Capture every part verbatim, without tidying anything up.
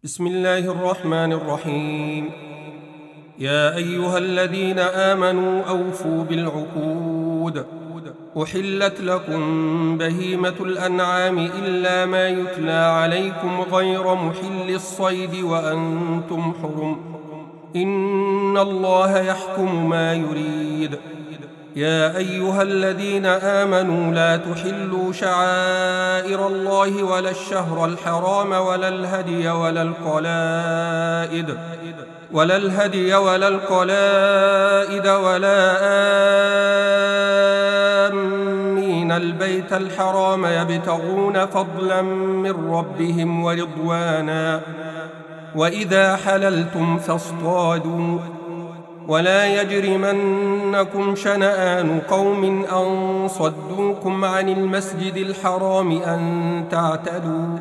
بسم الله الرحمن الرحيم. يا أيها الذين آمنوا أوفوا بالعقود. أحلت لكم بهيمة الأنعام إلا ما يتلى عليكم غير محل الصيد وأنتم حرم، إن الله يحكم ما يريد. يا أيها الذين آمنوا لا تحلوا شعائر الله ولا الشهر الحرام ولا الهدي ولا القلائد ولا الهدي ولا القلائد ولا آمين البيت الحرام يبتغون فضلا من ربهم ورضوانا، وإذا حللتم فاصطادوا، ولا يجرمنكم شنآن قوم أن صدوكم عن المسجد الحرام أن تعتدوا،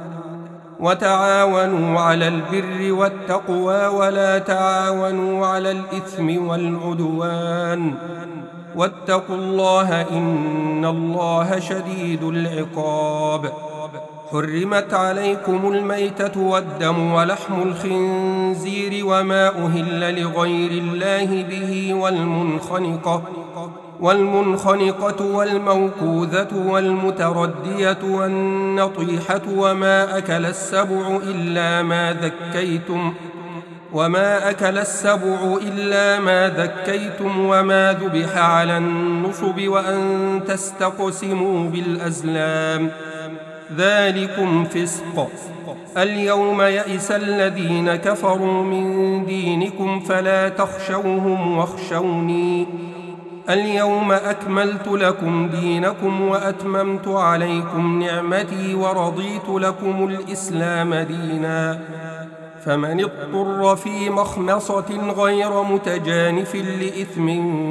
وتعاونوا على البر والتقوى ولا تعاونوا على الإثم والعدوان، واتقوا الله إن الله شديد العقاب. حرمت عليكم الميتة والدم ولحم الخنزير وما أهل لغير الله به والمنخنقة والمنخنقة والموقوذة والمتردية والنطيحة وما أكل السبع إلا ما ذكيتم وما أكل السبع إلا ما ذكيتم وما ذبح على النصب وأن تستقسموا بالأزلام، ذلكم فسق. اليوم يئس الذين كفروا من دينكم فلا تخشوهم واخشوني، اليوم أكملت لكم دينكم وأتممت عليكم نعمتي ورضيت لكم الإسلام دينا، فمن اضطر في مخمصة غير متجانف لإثم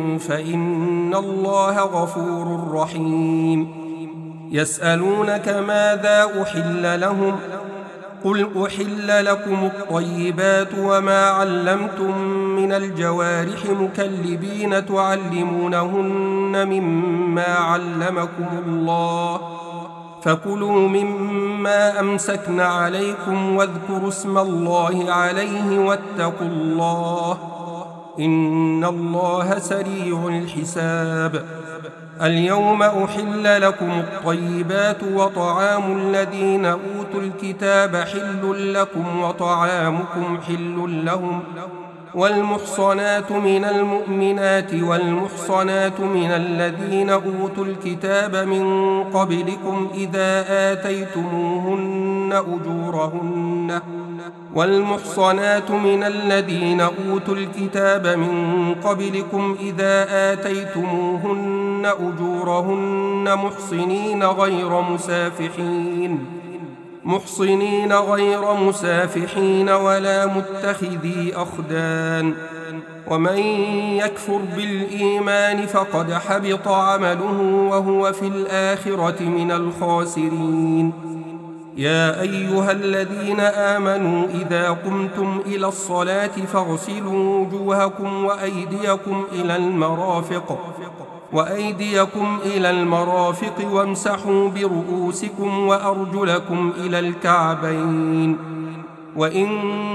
فإن الله غفور رحيم. يسألونك ماذا أحل لهم، قل أحل لكم الطيبات وما علمتم من الجوارح مكلبين تعلمونهن مما علمكم الله، فكلوا مما أمسكن عليكم واذكروا اسم الله عليه واتقوا الله إن الله سريع الحساب. اليوم أحل لكم الطيبات وطعام الذين أوتوا الكتاب حل لكم وطعامكم حل لهم، والمحصنات من المؤمنات والمحصنات من الذين أوتوا الكتاب من قبلكم إذا آتيتموهن أجورهن والمحصنات من الذين أوتوا الكتاب من قبلكم إذا آتيتموهن أجورهن محصنين غير مسافحين محصنين غير مسافحين ولا متخذي أخدان، ومن يكفر بالإيمان فقد حبط عمله وهو في الآخرة من الخاسرين. يا أيها الذين آمنوا إذا قمتم إلى الصلاة فاغسلوا وجوهكم وأيديكم إلى المرافق وأيديكم إلى المرافق وامسحوا برؤوسكم وأرجلكم إلى الكعبين، وإن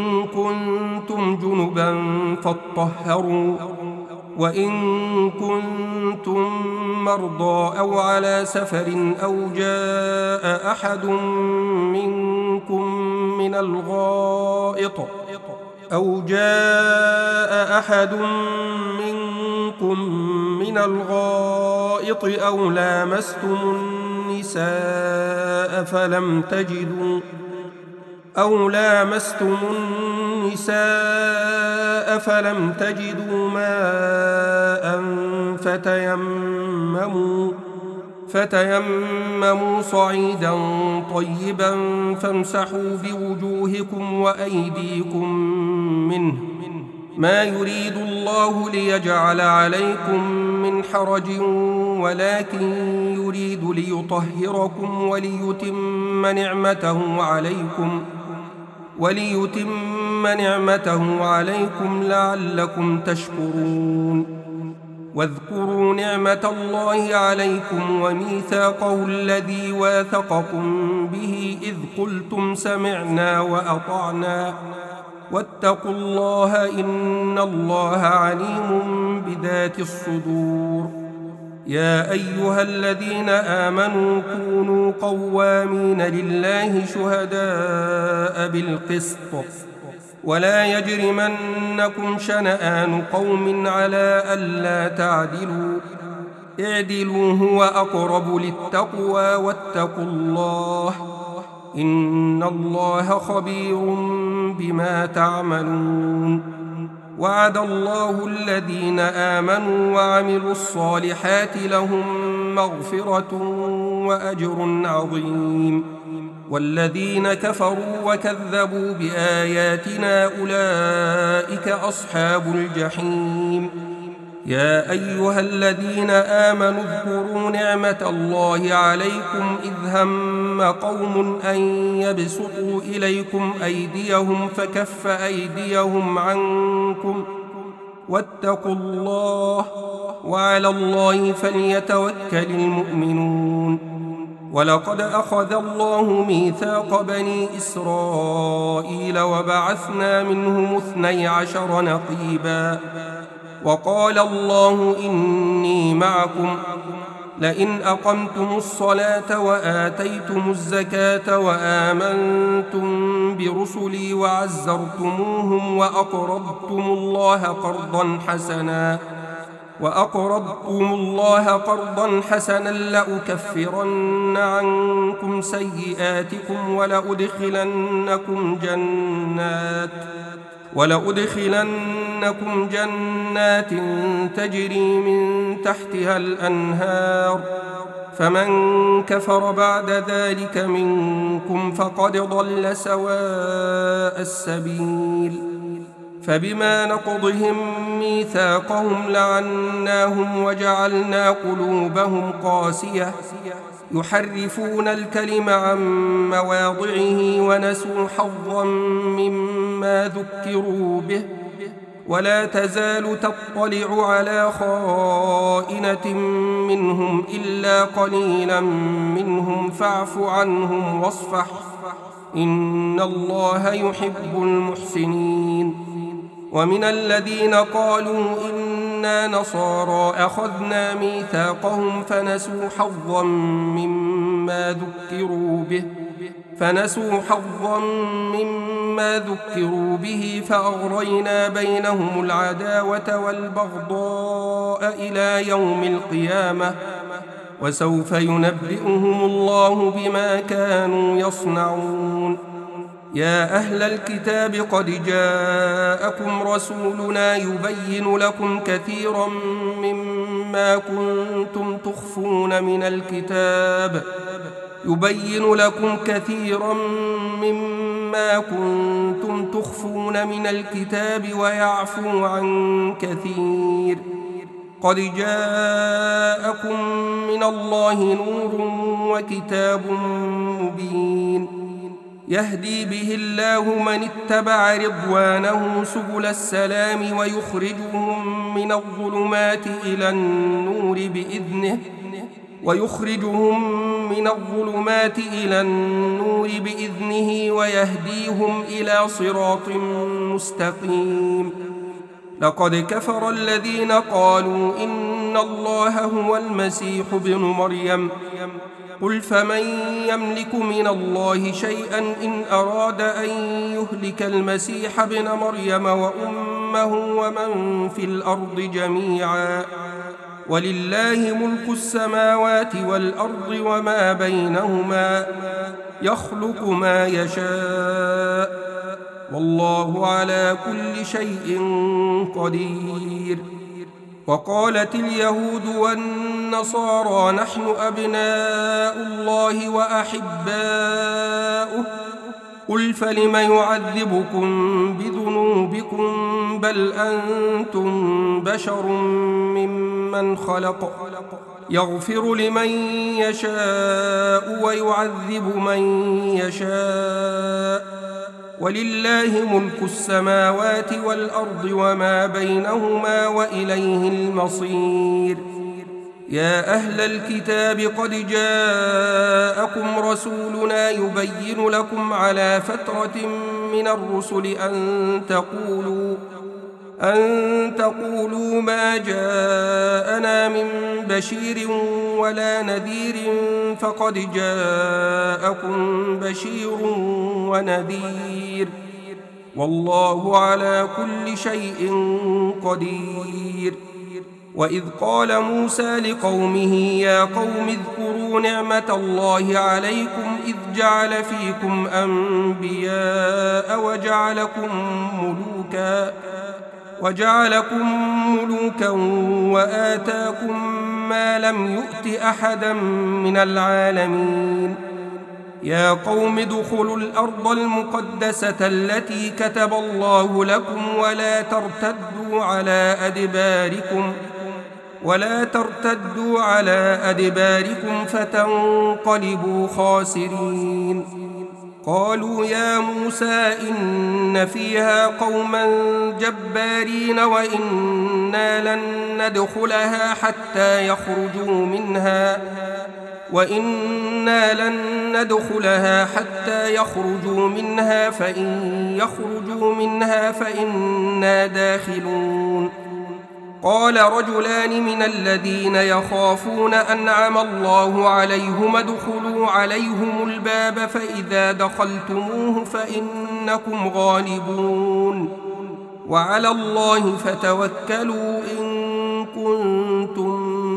كنتم جنبا فاطهروا، وإن كنتم مرضى أو على سفر أو جاء أحد منكم من الغائط أو جاء أحد منكم من الغائط أو لامستم النساء فلم تجدوا أو لامستم النساء فلم تجدوا ماء فتيمموا فتيمموا صعيدا طيبا فامسحوا بوجوهكم وأيديكم منه، ما يريد الله ليجعل عليكم من حرج ولكن يريد ليطهركم وليتم نعمته عليكم وليتم نعمته عليكم لعلكم تشكرون. واذكروا نعمة الله عليكم وميثاقه الذي واثقكم به إذ قلتم سمعنا وأطعنا واتقوا الله إن الله عليم بذات الصدور. يا أيها الذين آمنوا كونوا قوامين لله شهداء بالقسط ولا يجرمنكم شنآن قوم على ألا تعدلوا اعدلوا هو أقرب للتقوى واتقوا الله إن الله خبير بما تعملون. وعد الله الذين آمنوا وعملوا الصالحات لهم مغفرة وأجر عظيم والذين كفروا وكذبوا بآياتنا أولئك أصحاب الجحيم. يا أيها الذين آمنوا اذكروا نعمة الله عليكم إذ هم قوم أن يبسطوا إليكم أيديهم فكف أيديهم عنكم واتقوا الله وعلى الله فليتوكل المؤمنون. ولقد أخذ الله ميثاق بني إسرائيل وبعثنا منهم اثني عشر نقيبا وقال الله إني معكم لئن أقمتم الصلاة وآتيتم الزكاة وآمنتم برسلي وعزرتموهم وأقرضتم الله قرضا حسنا وأقرضتم الله قرضا حسنا لأكفرن عنكم سيئاتكم ولأدخلنكم جنات ولأدخلنكم جنات تجري من تحتها الأنهار فمن كفر بعد ذلك منكم فقد ضل سواء السبيل. فبما نقضهم ميثاقهم لعناهم وجعلنا قلوبهم قاسية يحرفون الكلم عن مواضعه ونسوا حظا مما ذكروا به ولا تزال تطلع على خائنة منهم إلا قليلا منهم فاعف عنهم واصفح إن الله يحب المحسنين. ومن الذين قالوا إنا نصارى أخذنا ميثاقهم فنسوا حظا مما ذكروا به فنسوا حظا مما ذكروا به فأغرينا بينهم العداوة والبغضاء إلى يوم القيامة وسوف ينبئهم الله بما كانوا يصنعون. يا أهل الكتاب قد جاءكم رسولنا يبين لكم كثيرا مما كنتم تخفون من الكتاب يبين لكم كثيرا مما كنتم تخفون من الكتاب ويعفو عن كثير. قد جاءكم من الله نور وكتاب مبين يهدي به الله من اتبع رضوانه سبل السلام ويخرجهم من الظلمات إلى النور بإذنه ويخرجهم من الظلمات إلى النور بإذنه ويهديهم إلى صراط مستقيم. لقد كفر الذين قالوا إن الله هو المسيح ابن مريم قل فمن يملك من الله شيئا إن أراد أن يهلك المسيح ابن مريم وأمه ومن في الأرض جميعا ولله ملك السماوات والأرض وما بينهما يخلق ما يشاء والله على كل شيء قدير. وقالت اليهود والنصارى نحن أبناء الله وأحباؤه قل فلم يعذبكم بذنوبكم بل أنتم بشر ممن خلق يغفر لمن يشاء ويعذب من يشاء ولله ملك السماوات والأرض وما بينهما وإليه المصير. يا أهل الكتاب قد جاءكم رسولنا يبين لكم على فترة من الرسل أن تقولوا أن تقولوا ما جاءنا من بشير ولا نذير فقد جاءكم بشير ونذير والله على كل شيء قدير. وإذ قال موسى لقومه يا قوم اذكروا نعمة الله عليكم إذ جعل فيكم أنبياء وجعلكم ملوكا وجعلكم ملوكا وآتاكم ما لم يؤت أحدا من العالمين. يا قوم ادخلوا الأرض المقدسة التي كتب الله لكم ولا ترتدوا على أدباركم ولا ترتدوا على أدباركم فتنقلبوا خاسرين. قالوا يا موسى إن فيها قوما جبارين وإنا لن ندخلها حتى يخرجوا منها وإنا لن ندخلها حتى يخرجوا منها فإن يخرجوا منها فإنا داخلون. قال رجلان من الذين يخافون أنعم الله عليهم ادخلوا عليهم الباب فإذا دخلتموه فإنكم غالبون وعلى الله فتوكلوا إن كنتم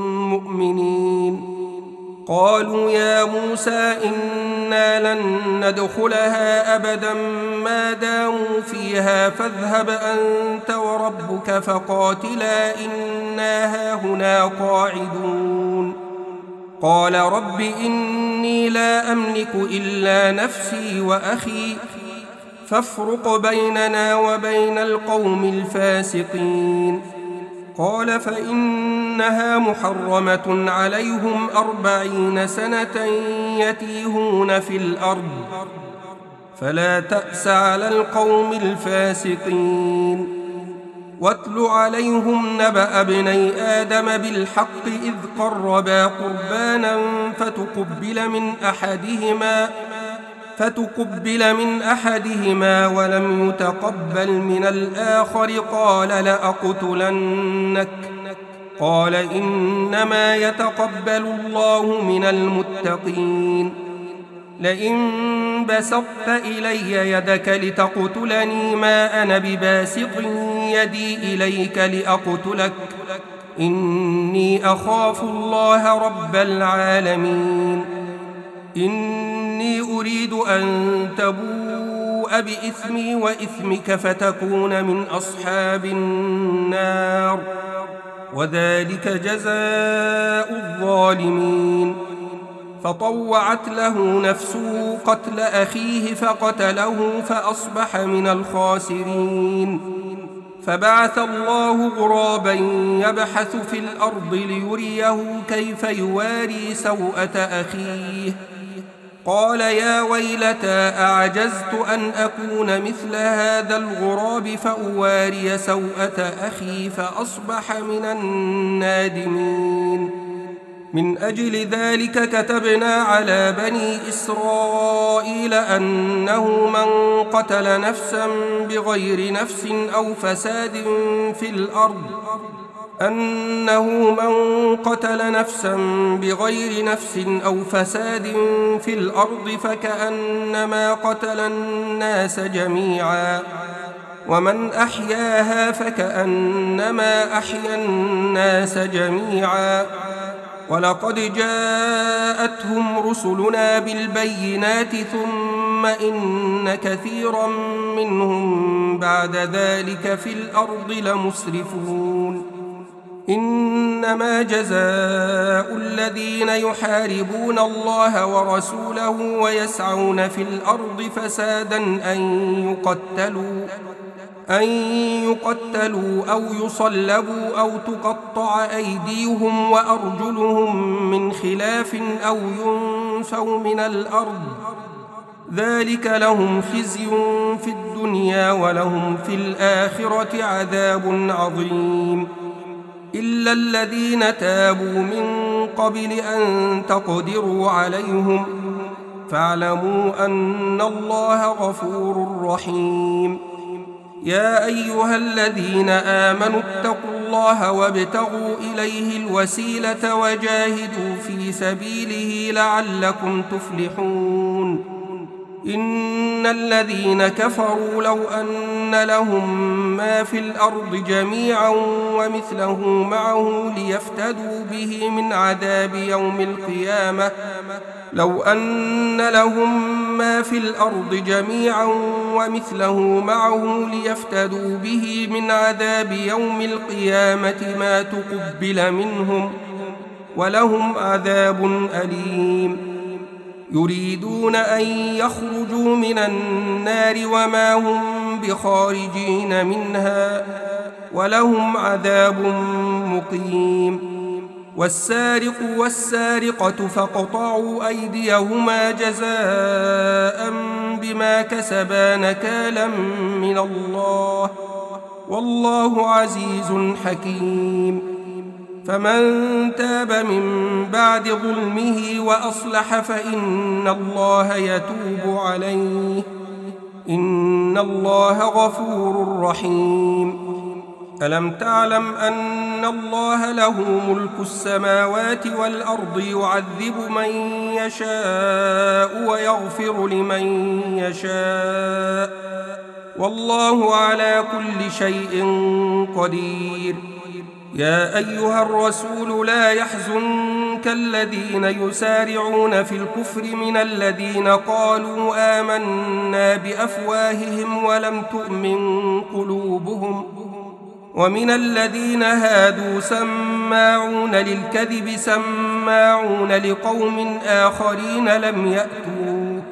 مؤمنين. قالوا يا موسى إنا لن ندخلها أبدا ما داموا فيها فاذهب أنت وربك فقاتلا إنا هاهنا قاعدون. قال رب إني لا أملك إلا نفسي وأخي فافرق بيننا وبين القوم الفاسقين. قال فإنها محرمة عليهم أربعين سنة يتيهون في الأرض فلا تأس على القوم الفاسقين. واتل عليهم نبأ ابني آدم بالحق إذ قربا قربانا فتقبل من أحدهما فتقبل من أحدهما ولم يتقبل من الآخر قال لأقتلنك قال إنما يتقبل الله من المتقين. لئن بسطت إلي يدك لتقتلني ما أنا بباسط يدي إليك لأقتلك إني أخاف الله رب العالمين. إني أريد أن تبوء بإثمي وإثمك فتكون من أصحاب النار وذلك جزاء الظالمين. فطوعت له نفسه قتل أخيه فقتله فأصبح من الخاسرين. فبعث الله غرابا يبحث في الأرض ليريه كيف يواري سوءة أخيه قال يا ويلتى أعجزت أن أكون مثل هذا الغراب فأواري سوءة أخي فأصبح من النادمين. من أجل ذلك كتبنا على بني إسرائيل أنه من قتل نفسا بغير نفس أو فساد في الأرض أنه من قتل نفسا بغير نفس أو فساد في الأرض فكأنما قتل الناس جميعا ومن أحياها فكأنما أحيا الناس جميعا. ولقد جاءتهم رسلنا بالبينات ثم إن كثيرا منهم بعد ذلك في الأرض لمسرفون. إنما جزاء الذين يحاربون الله ورسوله ويسعون في الأرض فسادا أن يقتلوا أن يقتلوا أو يصلبوا أو تقطع أيديهم وأرجلهم من خلاف أو ينفوا من الأرض ذلك لهم خزي في الدنيا ولهم في الآخرة عذاب عظيم إلا الذين تابوا من قبل أن تقدروا عليهم فاعلموا أن الله غفور رحيم يا أيها الذين آمنوا اتقوا الله وابتغوا إليه الوسيلة وجاهدوا في سبيله لعلكم تفلحون إن الذين كفروا لو أن لهم ما في الأرض جميعا ومثله معه ليفتدوا به من عذاب يوم القيامة لو أن لهم ما في الأرض جميعا ومثله معه ليفتدوا به من عذاب يوم القيامة ما تقبل منهم ولهم عذاب أليم يريدون أن يخرجوا من النار وما هم بخارجين منها ولهم عذاب مقيم والسارق والسارقة فاقطعوا أيديهما جزاء بما كسبا نكالا من الله والله عزيز حكيم فمن تاب من بعد ظلمه وأصلح فإن الله يتوب عليه إن الله غفور رحيم ألم تعلم أن الله له ملك السماوات والأرض يعذب من يشاء ويغفر لمن يشاء والله على كل شيء قدير يا أيها الرسول لا يحزنك الذين يسارعون في الكفر من الذين قالوا آمنا بأفواههم ولم تؤمن قلوبهم ومن الذين هادوا سماعون للكذب سماعون لقوم آخرين لم يأتوك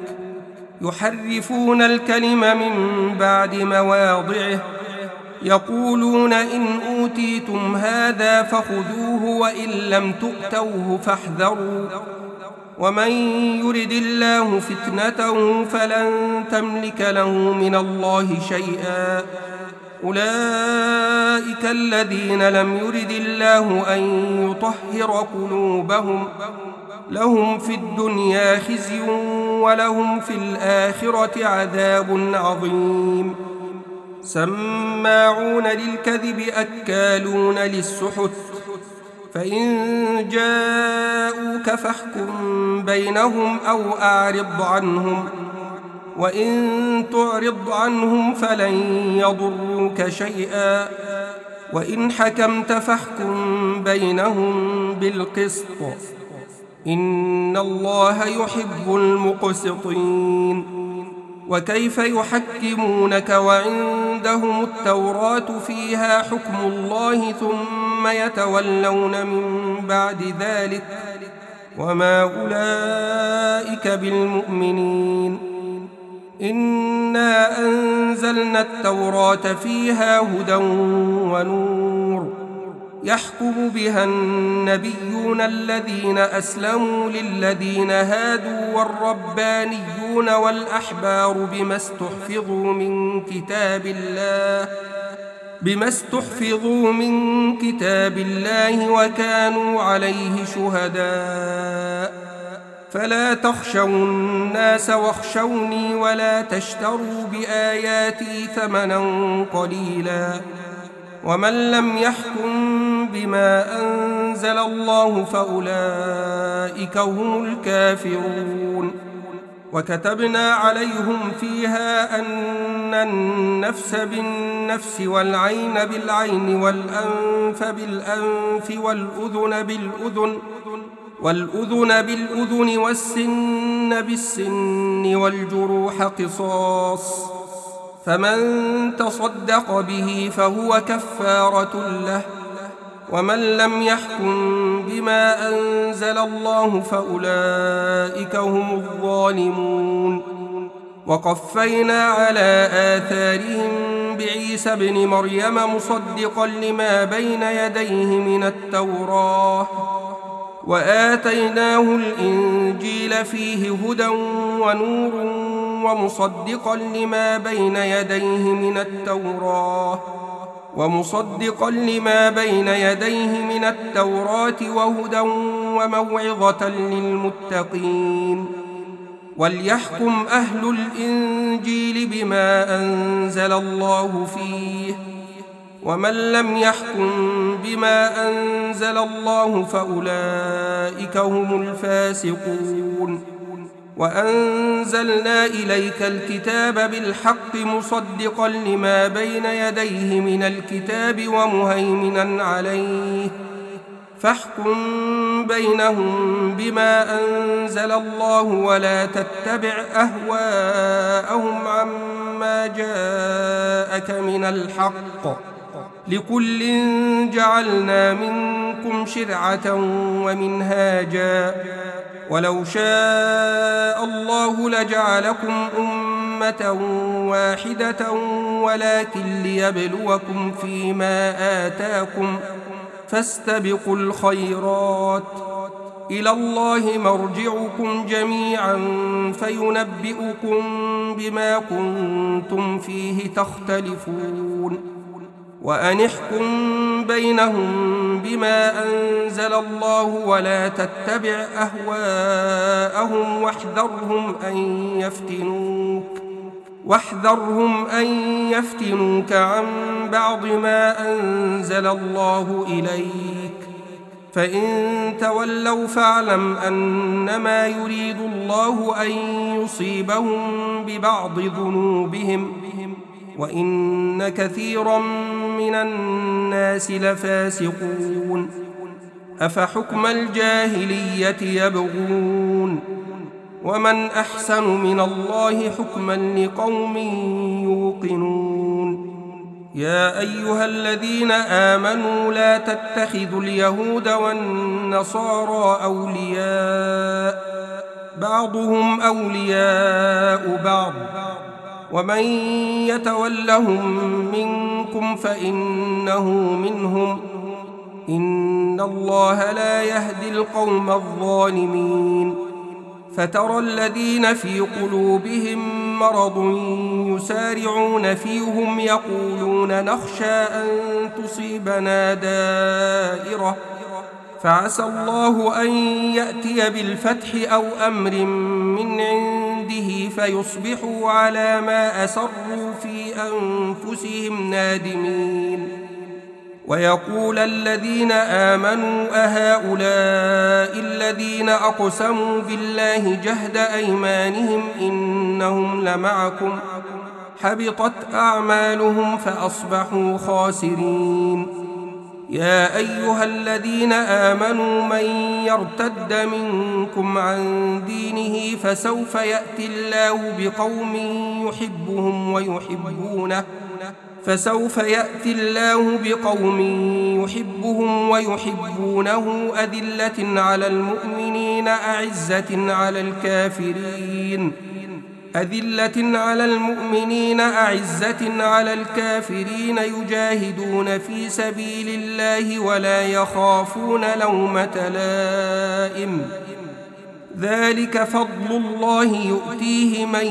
يحرفون الكلم من بعد مواضعه يقولون إن أوتيتم هذا فخذوه وإن لم تؤتوه فاحذروا ومن يرد الله فتنته فلن تملك له من الله شيئا أولئك الذين لم يرد الله أن يطهر قلوبهم لهم في الدنيا خزي ولهم في الآخرة عذاب عظيم سماعون للكذب أكالون للسحت فإن جاءوك فاحكم بينهم أو أعرض عنهم وإن تعرض عنهم فلن يضروك شيئا وإن حكمت فاحكم بينهم بالقسط إن الله يحب المقسطين وكيف يحكمونك وعندهم التوراة فيها حكم الله ثم يتولون من بعد ذلك وما أولئك بالمؤمنين إنا أنزلنا التوراة فيها هدى ونور يحكم بها النبيون الذين أسلموا للذين هادوا والربانيون والأحبار بما استحفظوا من كتاب الله بما استحفظوا من كتاب الله وكانوا عليه شهداء فلا تخشوا الناس واخشوني ولا تشتروا بآياتي ثمنا قليلا ومن لم يحكم بما أنزل الله فأولئك هم الكافرون وكتبنا عليهم فيها أن النفس بالنفس والعين بالعين والأنف بالأنف والأذن بالأذن والأذن بالأذن والسن بالسن والجروح قصاص فمن تصدق به فهو كفارة له ومن لم يحكم بما أنزل الله فأولئك هم الظالمون وقفينا على آثارهم بعيسى ابن مريم مصدقا لما بين يديه من التوراة وآتيناه الإنجيل فيه هدى ونور ومصدقا لما بين يديه من التوراة ومصدقا لما بين يديه من التوراة وهدى وموعظة للمتقين. وليحكم أهل الإنجيل بما أنزل الله فيه، ومن لم يحكم بما أنزل الله فأولئك هم الفاسقون. وأنزلنا إليك الكتاب بالحق مصدقا لما بين يديه من الكتاب ومهيمنا عليه، فاحكم بينهم بما أنزل الله ولا تتبع أهواءهم عما جاءك من الحق، لكل جعلنا منكم شرعة ومنهاجا، ولو شاء الله لجعلكم أمة واحدة ولكن ليبلوكم فيما آتاكم، فاستبقوا الخيرات، إلى الله مرجعكم جميعا فينبئكم بما كنتم فيه تختلفون. وأن احكم بينهم بما أنزل الله ولا تتبع أهواءهم واحذرهم أن يفتنوك واحذرهم أن يفتنوك عن بعض ما أنزل الله إليك، فإن تولوا فاعلم أنما يريد الله أن يصيبهم ببعض ذنوبهم، وإن كثيرا من الناس لفاسقون. أفحكم الجاهلية يبغون، ومن أحسن من الله حكما لقوم يوقنون. يا أيها الذين آمنوا لا تتخذوا اليهود والنصارى أولياء، بعضهم أولياء بعض، ومن يتولهم منكم فإنه منهم، إن الله لا يهدي القوم الظالمين. فترى الذين في قلوبهم مرض يسارعون فيهم يقولون نخشى أن تصيبنا دائرة، فعسى الله أن يأتي بالفتح أو أمر من عنده فيصبحوا على ما أسروا في أنفسهم نادمين. ويقول الذين آمنوا أهؤلاء الذين أقسموا بالله جهد أيمانهم إنهم لمعكم، حبطت أعمالهم فأصبحوا خاسرين. يا أيها الذين آمنوا من يرتد منكم عن دينه فسوف يأتي الله بقوم يحبهم ويحبونه فسوف يأتي الله بقوم يحبهم ويحبونه أذلة على المؤمنين أعزة على الكافرين أذلة على المؤمنين أعزة على الكافرين يجاهدون في سبيل الله ولا يخافون لومة لائم، ذلك فضل الله يؤتيه من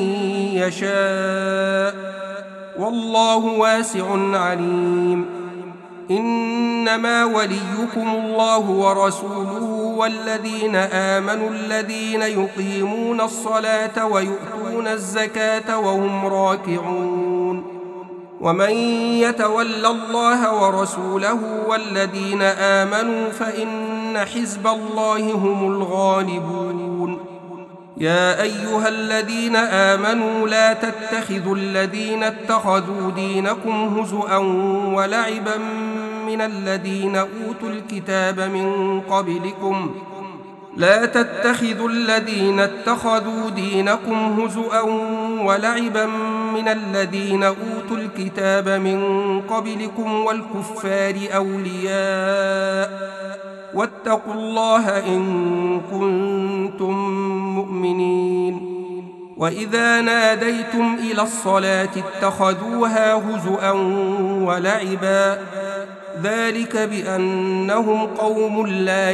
يشاء والله واسع عليم. إنما وليكم الله ورسوله والذين آمنوا الذين يقيمون الصلاة ويؤتون الزكاة وهم راكعون. ومن يتول الله ورسوله والذين آمنوا فإن حزب الله هم الغالبون. يا أيها الذين آمنوا لا تتخذوا الذين اتخذوا دينكم هزؤا ولعبا من الذين أوتوا الكتاب من قبلكم لا تتخذوا الذين اتخذوا دينكم هزؤا ولعبا من الذين أوتوا الكتاب من قبلكم والكفار أولياء واتقوا الله إن كنتم مؤمنين. وإذا ناديتم إلى الصلاة اتخذوها هزؤا ولعبا، ذلك بأنهم قوم لا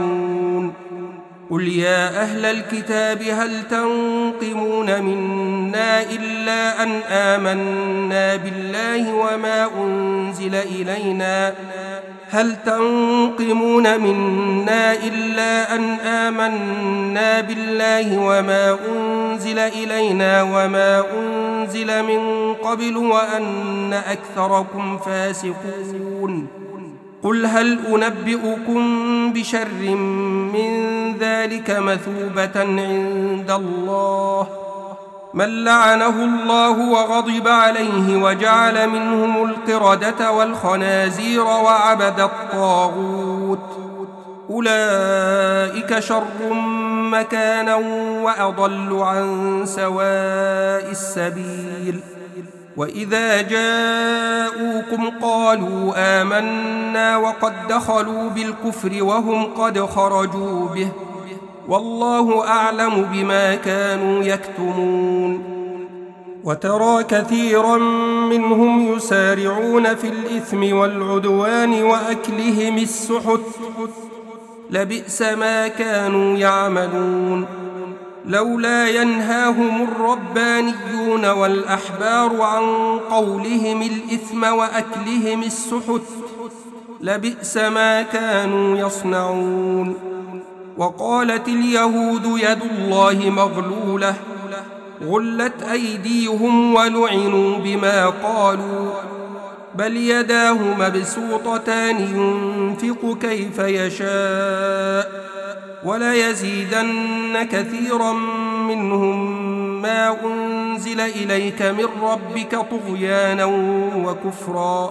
يعقلون. قل يا أهل الكتاب هل تنقمون منا منا إلا أن آمنا بالله وما أنزل إلينا هل تنقمون منا إلا أن آمنا بالله وما أنزل إلينا وما أنزل من قبل وأن أكثركم فاسقون قل هل أنبئكم بشر من ذلك مثوبة عند الله من لعنه الله وغضب عليه وجعل منهم القردة والخنازير وعبد الطاغوت أولئك شر مكانا وأضل عن سواء السبيل وإذا جاءوكم قالوا آمنا وقد دخلوا بالكفر وهم قد خرجوا به والله أعلم بما كانوا يكتمون وترى كثيرا منهم يسارعون في الإثم والعدوان وأكلهم السحت لبئس ما كانوا يعملون لولا ينهاهم الربانيون والأحبار عن قولهم الإثم وأكلهم السحت لبئس ما كانوا يصنعون وقالت اليهود يد الله مغلولة غلت أيديهم ولعنوا بما قالوا بل يداه مبسوطتان ينفق كيف يشاء وليزيدن كثيرا منهم ما أنزل إليك من ربك طغيانا وكفرا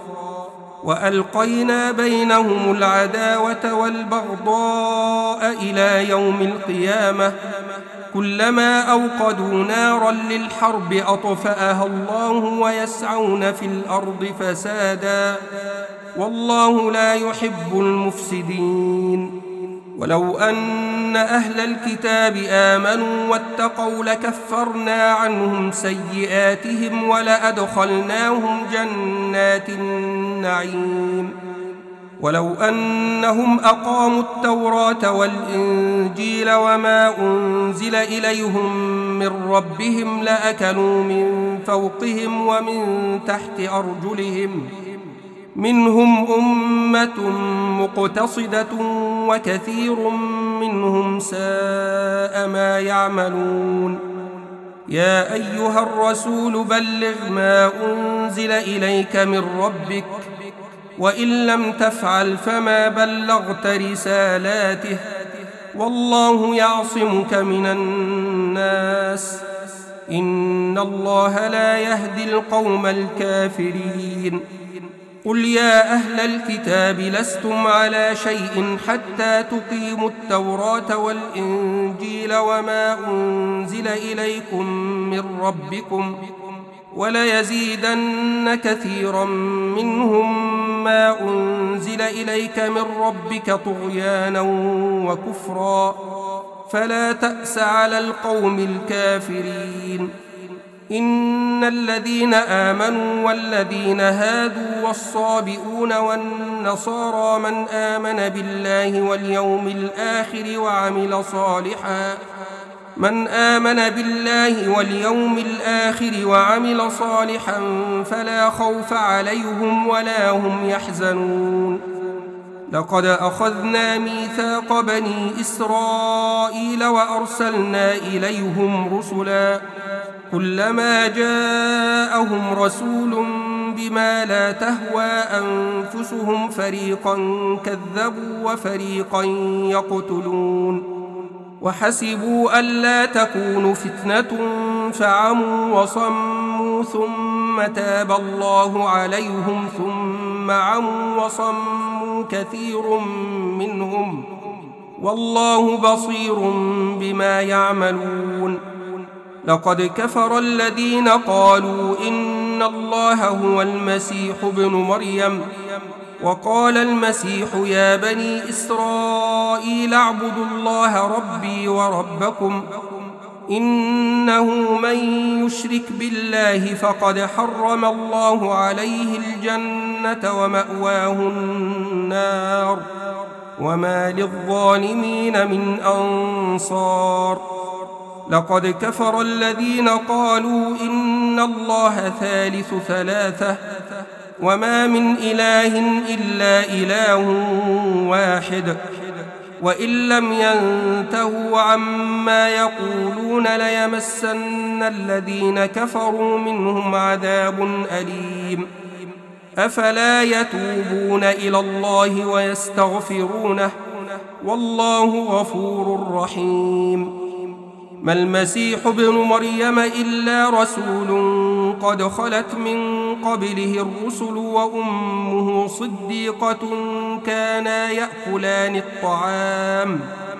وألقينا بينهم العداوة والبغضاء إلى يوم القيامة كلما أوقدوا نارا للحرب أطفأها الله ويسعون في الأرض فسادا والله لا يحب المفسدين ولو أن أهل الكتاب آمنوا واتقوا لكفرنا عنهم سيئاتهم ولأدخلناهم جنات النعيم ولو أنهم أقاموا التوراة والإنجيل وما أنزل إليهم من ربهم لأكلوا من فوقهم ومن تحت أرجلهم منهم أمة مقتصدة وكثير منهم ساء ما يعملون يا أيها الرسول بلغ ما أنزل إليك من ربك وإن لم تفعل فما بلغت رسالاته والله يعصمك من الناس إن الله لا يهدي القوم الكافرين قل يا أهل الكتاب لستم على شيء حتى تقيموا التوراة والإنجيل وما أنزل إليكم من ربكم وليزيدن كثيرا منهم ما أنزل إليك من ربك طغيانا وكفرا فلا تأس على القوم الكافرين إن الذين آمنوا والذين هادوا والصابئون والنصارى من آمن بالله واليوم الآخر وعمل صالحا من آمن بالله واليوم الآخر وعمل صالحا فلا خوف عليهم ولا هم يحزنون لقد أخذنا ميثاق بني إسرائيل وأرسلنا إليهم رسلا كلما جاءهم رسول بما لا تهوى أنفسهم فريقا كذبوا وفريقا يقتلون وحسبوا ألا تكون فتنة فعموا وصموا ثم تاب الله عليهم ثم عموا وصموا كثير منهم والله بصير بما يعملون لقد كفر الذين قالوا إن الله هو المسيح ابن مريم وقال المسيح يا بني إسرائيل اعبدوا الله ربي وربكم إنه من يشرك بالله فقد حرم الله عليه الجنة ومأواه النار وما للظالمين من أنصار لقد كفر الذين قالوا إن الله ثالث ثلاثة وما من إله إلا إله واحد وإن لم ينتهوا عما يقولون ليمسن الذين كفروا منهم عذاب أليم أفلا يتوبون إلى الله ويستغفرونه والله غفور رحيم ما المسيح ابن مريم إلا رسول قد خلت من قبله الرسل وأمه صديقة كانا يأكلان الطعام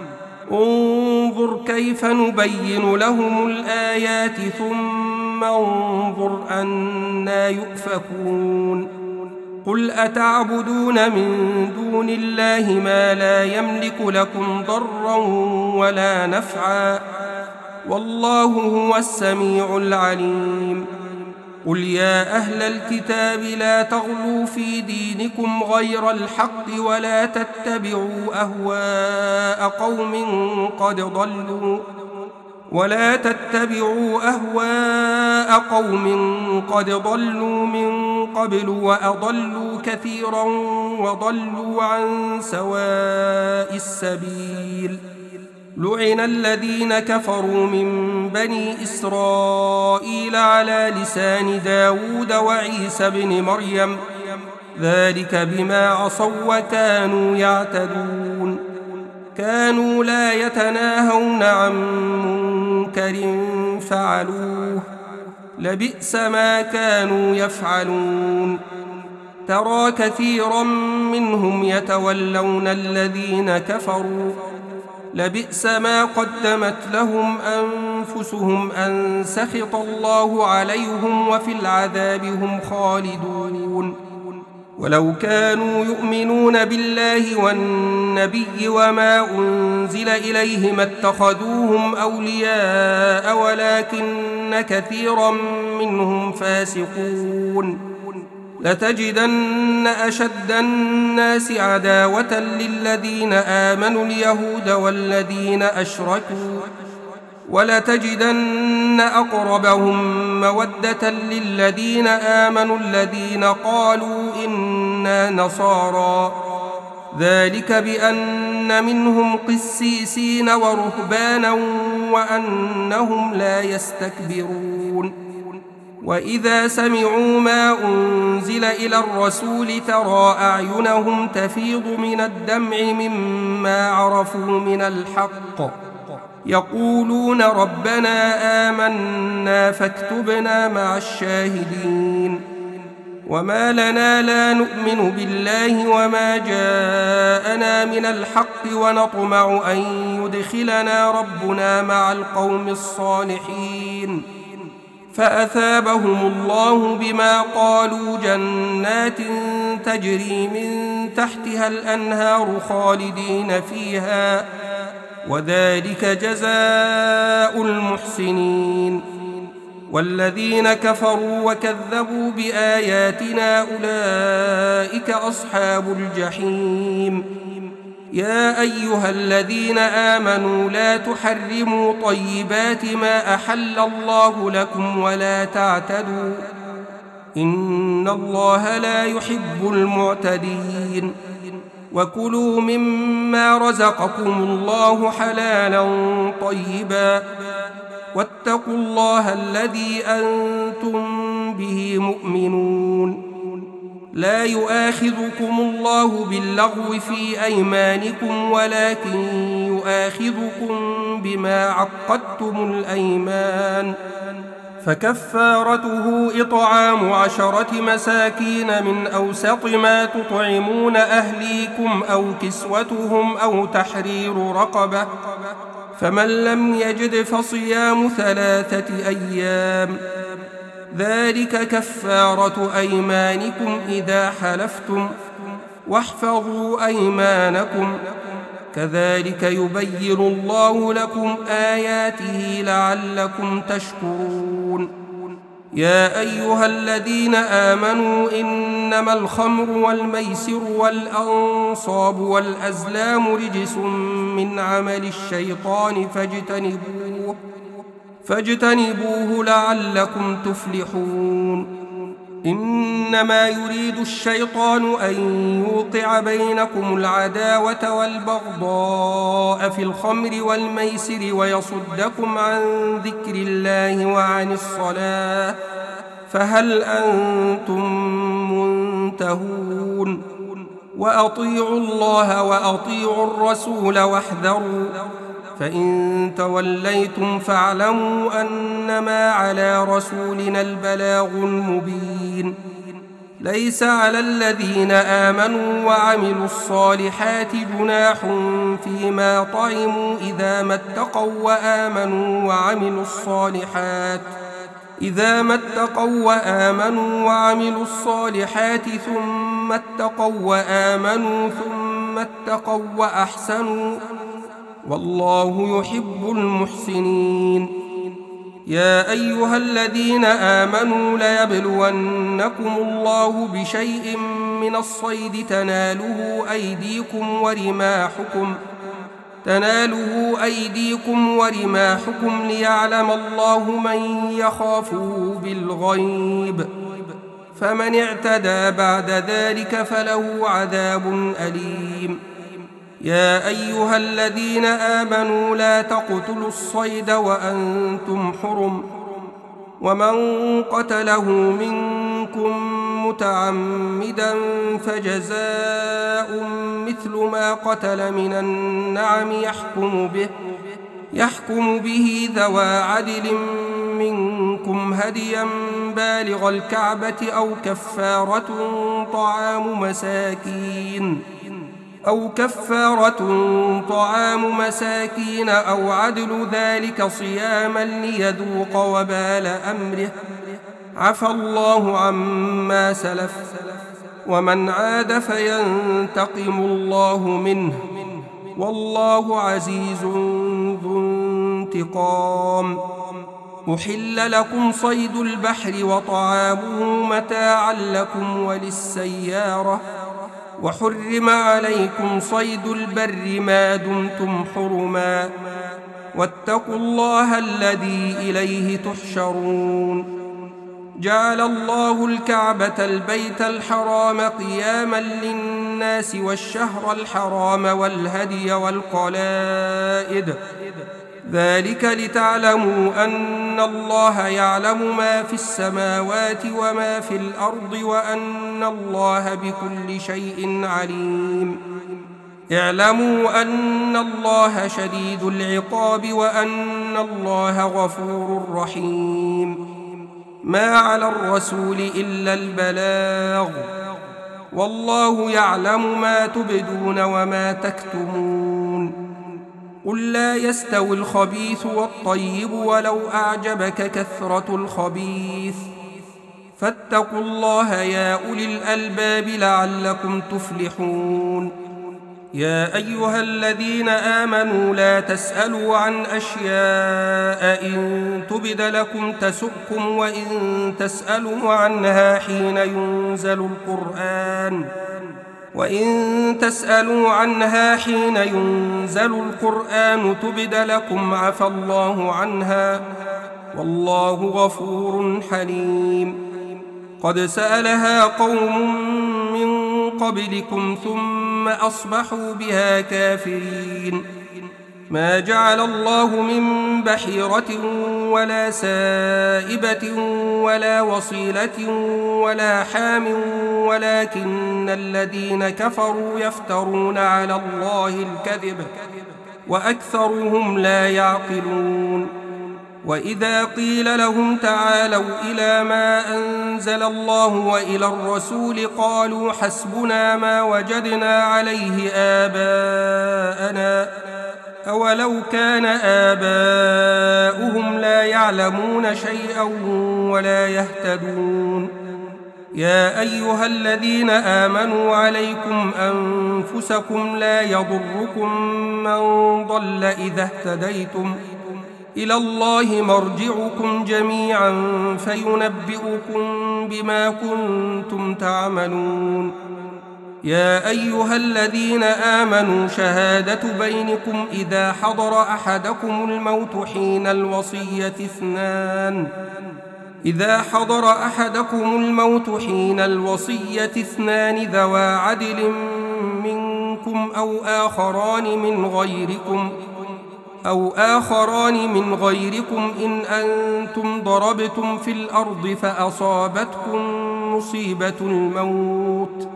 انظر كيف نبين لهم الآيات ثم انظر أنى يؤفكون قل أتعبدون من دون الله ما لا يملك لكم ضرا ولا نفعا والله هو السميع العليم قل يا أهل الكتاب لا تغلوا في دينكم غير الحق ولا تتبعوا أهواء قوم قد ضلوا ولا تتبعوا أهواء قوم قد ضلوا من قبل وأضلوا كثيرا وضلوا عن سواء السبيل لعن الذين كفروا من بني إسرائيل على لسان داود وعيسى بن مريم ذلك بما عصوا وكانوا يعتدون كانوا لا يتناهون عن منكر فعلوه لبئس ما كانوا يفعلون ترى كثيرا منهم يتولون الذين كفروا لبئس ما قدمت لهم أنفسهم أن سخط الله عليهم وفي العذاب هم خالدون ولو كانوا يؤمنون بالله والنبي وما أنزل إليه ما اتخذوهم أولياء ولكن كثيرا منهم فاسقون لتجدن أشد الناس عداوة للذين آمنوا اليهود والذين أشركوا ولتجدن أقربهم مودة للذين آمنوا الذين قالوا إنا نصارى ذلك بأن منهم قسيسين ورهبانا وأنهم لا يستكبرون وإذا سمعوا ما أنزل إلى الرسول ترى أعينهم تفيض من الدمع مما عرفوا من الحق يقولون ربنا آمنا فاكتبنا مع الشاهدين وما لنا لا نؤمن بالله وما جاءنا من الحق ونطمع أن يدخلنا ربنا مع القوم الصالحين فأثابهم الله بما قالوا جنات تجري من تحتها الأنهار خالدين فيها وذلك جزاء المحسنين والذين كفروا وكذبوا بآياتنا أولئك أصحاب الجحيم يا أيها الذين آمنوا لا تحرموا طيبات ما أحل الله لكم ولا تعتدوا إن الله لا يحب المعتدين وكلوا مما رزقكم الله حلالا طيبا واتقوا الله الذي أنتم به مؤمنون لا يؤاخذكم الله باللغو في أيمانكم ولكن يؤاخذكم بما عقدتم الأيمان فكفارته إطعام عشرة مساكين من أوسط ما تطعمون أهليكم أو كسوتهم أو تحرير رقبة فمن لم يجد فصيام ثلاثة أيام ذلك كفارة أيمانكم إذا حلفتم واحفظوا أيمانكم كذلك يبين الله لكم آياته لعلكم تشكرون يا أيها الذين آمنوا إنما الخمر والميسر والأنصاب والأزلام رجس من عمل الشيطان فاجتنبوه فاجتنبوه لعلكم تفلحون. إنما يريد الشيطان أن يوقع بينكم العداوة والبغضاء في الخمر والميسر ويصدكم عن ذكر الله وعن الصلاة فهل أنتم منتهون؟ وأطيعوا الله وأطيعوا الرسول واحذروا، فإن توليتم فاعلموا أنما على رسولنا البلاغ المبين. ليس على الذين آمنوا وعملوا الصالحات جناح فيما طعموا إذا ما اتقوا وآمنوا وعملوا الصالحات إذا ما اتقوا وآمنوا وعملوا الصالحات ثم اتقوا وآمنوا ثم اتقوا وأحسنوا والله يحب المحسنين. يا أيها الذين آمنوا ليبلونكم الله بشيء من الصيد تناله أيديكم ورماحكم تناله أيديكم ورماحكم ليعلم الله من يخافه بالغيب، فمن اعتدى بعد ذلك فله عذاب أليم. يا أيها الذين آمنوا لا تقتلوا الصيد وأنتم حرم، ومن قتله منكم متعمدا فجزاء مثل ما قتل من النعم يحكم به يحكم به ذوى عدل منكم هديا بالغ الكعبة أو كفارة طعام مساكين أو كفارة طعام مساكين أو عدل ذلك صياما ليذوق وبال أمره، عفى الله عما سلف، ومن عاد فينتقم الله منه، والله عزيز ذو انتقام. أحل لكم صيد البحر وطعامه متاعا لكم وللسيارة، وحرم عليكم صيد البر ما دمتم حرما، واتقوا الله الذي إليه تحشرون. جعل الله الكعبة البيت الحرام قياما للناس والشهر الحرام والهدي والقلائد، ذلك لتعلموا أن الله يعلم ما في السماوات وما في الأرض وأن الله بكل شيء عليم. اعلموا أن الله شديد العقاب وأن الله غفور رحيم. ما على الرسول إلا البلاغ، والله يعلم ما تبدون وما تكتمون. قل لا يستوي الخبيث والطيب ولو أعجبك كثرة الخبيث، فاتقوا الله يا أولي الألباب لعلكم تفلحون. يا أيها الذين آمنوا لا تسألوا عن أشياء إن تبد لكم تسؤكم وإن تسألوا عنها حين ينزل القرآن وإن تسألوا عنها حين ينزل القرآن تبد لكم عفى الله عنها، والله غفور حليم. قد سألها قوم من قبلكم ثم أصبحوا بها كافرين. ما جعل الله من بحيرة ولا سائبة ولا وصيلة ولا حام ولكن الذين كفروا يفترون على الله الكذب وأكثرهم لا يعقلون. وإذا قيل لهم تعالوا إلى ما أنزل الله وإلى الرسول قالوا حسبنا ما وجدنا عليه آباءنا أولو كان آباؤهم لا يعلمون شيئا ولا يهتدون. يا أيها الذين آمنوا عليكم أنفسكم لا يضركم من ضل إذا اهتديتم، إلى الله مرجعكم جميعا فينبئكم بما كنتم تعملون. يا أيها الذين آمنوا شهادة بينكم إذا حضر أحدكم الموت حين الوصية اثنان إذا حضر أحدكم الموت حين الوصية اثنان ذوى عدل منكم أو آخران من غيركم أو آخران من غيركم إن أنتم ضربتم في الأرض فأصابتكم مصيبة الموت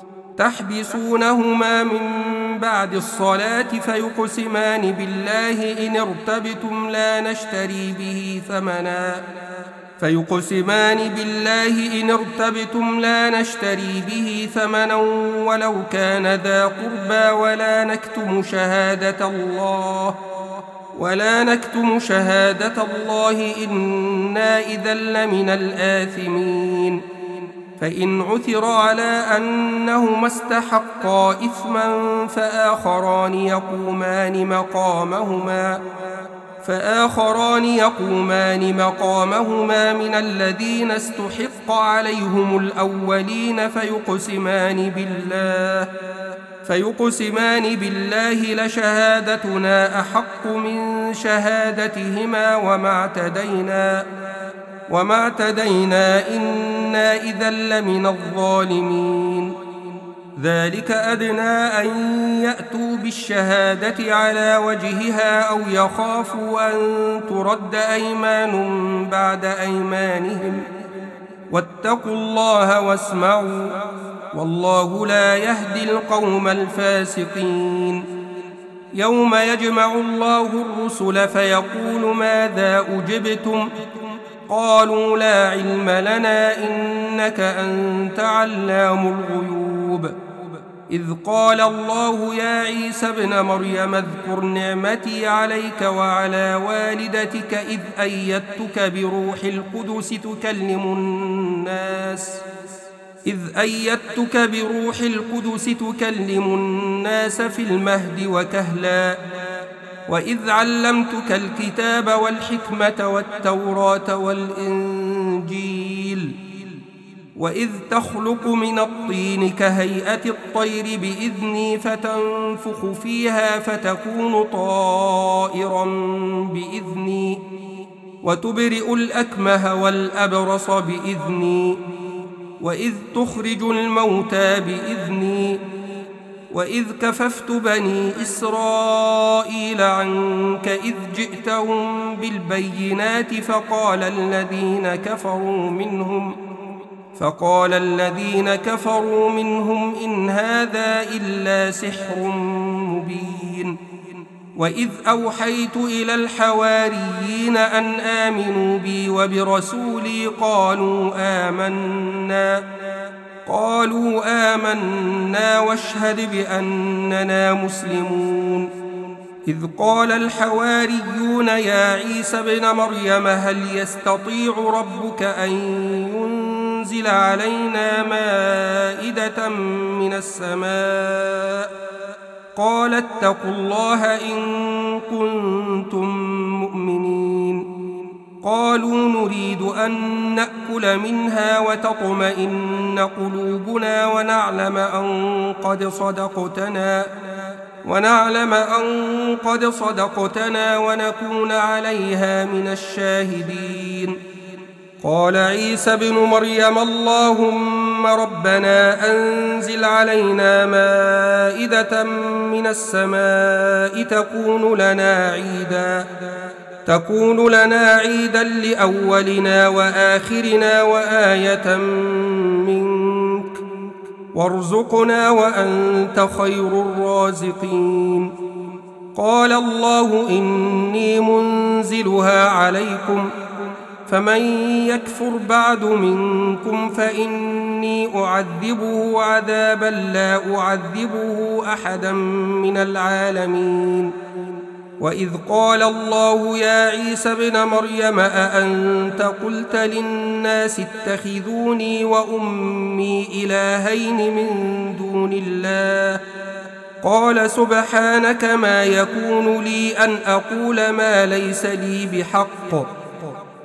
تحبسونهما من بعد الصلاة فيقسمان بالله إن ارتبتم لا نشتري به ثمنا فيقسمان بالله إن ارتبتم لا نشتري به ثمنا ولو كان ذا قربى ولا نكتم شهادة الله ولا نكتم شهادة الله إنا إذا لمن الآثمين فإن عثر على أنهما استحقا إثما فآخران يقومان مقامهما فآخران يقومان مقامهما من الذين استحق عليهم الأولين فيقسمان بالله فيقسمان بالله لشهادتنا أحق من شهادتهما وما اعتدينا وما اعتدينا إنا إذا لمن الظالمين ذلك أدنى أن يأتوا بالشهادة على وجهها أو يخافوا أن ترد أيمان بعد أيمانهم واتقوا الله واسمعوا والله لا يهدي القوم الفاسقين يوم يجمع الله الرسل فيقول ماذا أجبتم قالوا لا علم لنا إنك أنت علام الغيوب إذ قال الله يا عيسى ابن مريم اذكر نعمتي عليك وعلى والدتك إذ أيدتك بروح القدس تكلم الناس إذ أيدتك بروح القدس تكلم الناس في المهد وكهلا وإذ علمتك الكتاب والحكمة والتوراة والإنجيل وإذ تخلق من الطين كهيئة الطير بإذني فتنفخ فيها فتكون طائرا بإذني وتبرئ الأكمه والأبرص بإذني وإذ تخرج الموتى بإذني وإذ كففت بني إسرائيل عنك إذ جئتهم بالبينات فقال الذين كفروا منهم فقال الذين كفروا منهم إن هذا إلا سحر مبين وإذ أوحيت إلى الحواريين أن آمنوا بي وبرسولي قالوا آمنا قالوا آمنا واشهد بأننا مسلمون إذ قال الحواريون يا عيسى ابن مريم هل يستطيع ربك أن ينزل علينا مائدة من السماء قال اتقوا الله إن كنتم مؤمنين قالوا نريد أن نأكل منها وتطمئن قلوبنا ونعلم أن قد صدقتنا ونعلم أن قد صدقتنا ونكون عليها من الشاهدين قال عيسى ابن مريم اللهم ربنا أنزل علينا مائدة من السماء تكون لنا عيدا تكون لنا عيدا لأولنا وآخرنا وآية منك وارزقنا وأنت خير الرازقين قال الله إني منزلها عليكم فمن يكفر بعد منكم فإني أعذبه عذابا لا أعذبه أحدا من العالمين وإذ قال الله يا عيسى ابن مريم أأنت قلت للناس اتخذوني وأمي إلهين من دون الله قال سبحانك ما يكون لي أن أقول ما ليس لي بحق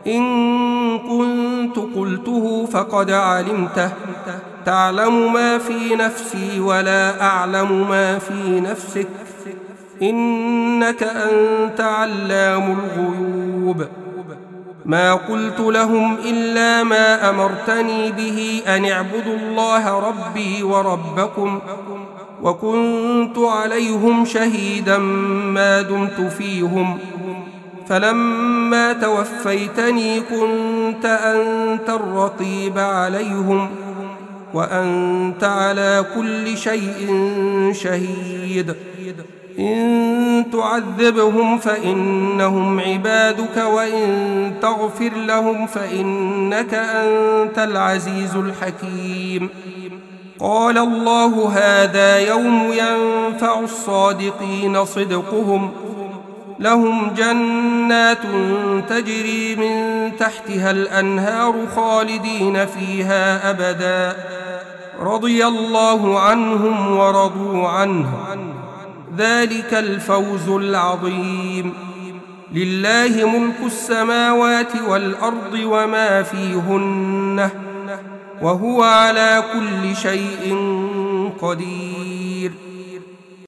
إن كنت قلته فقد علمته تعلم ما في نفسي ولا أعلم ما في نفسك إنك أنت علام الغيوب ما قلت لهم إلا ما أمرتني به أن اعبدوا الله ربي وربكم وكنت عليهم شهيدا ما دمت فيهم فلما توفيتني كنت أنت الرقيب عليهم وأنت على كل شيء شهيد إن تعذبهم فإنهم عبادك وإن تغفر لهم فإنك أنت العزيز الحكيم قال الله هذا يوم ينفع الصادقين صدقهم لهم جنات تجري من تحتها الأنهار خالدين فيها أبدا رضي الله عنهم ورضوا عنه ذلك الفوز العظيم لله ملك السماوات والأرض وما فيهن وهو على كل شيء قدير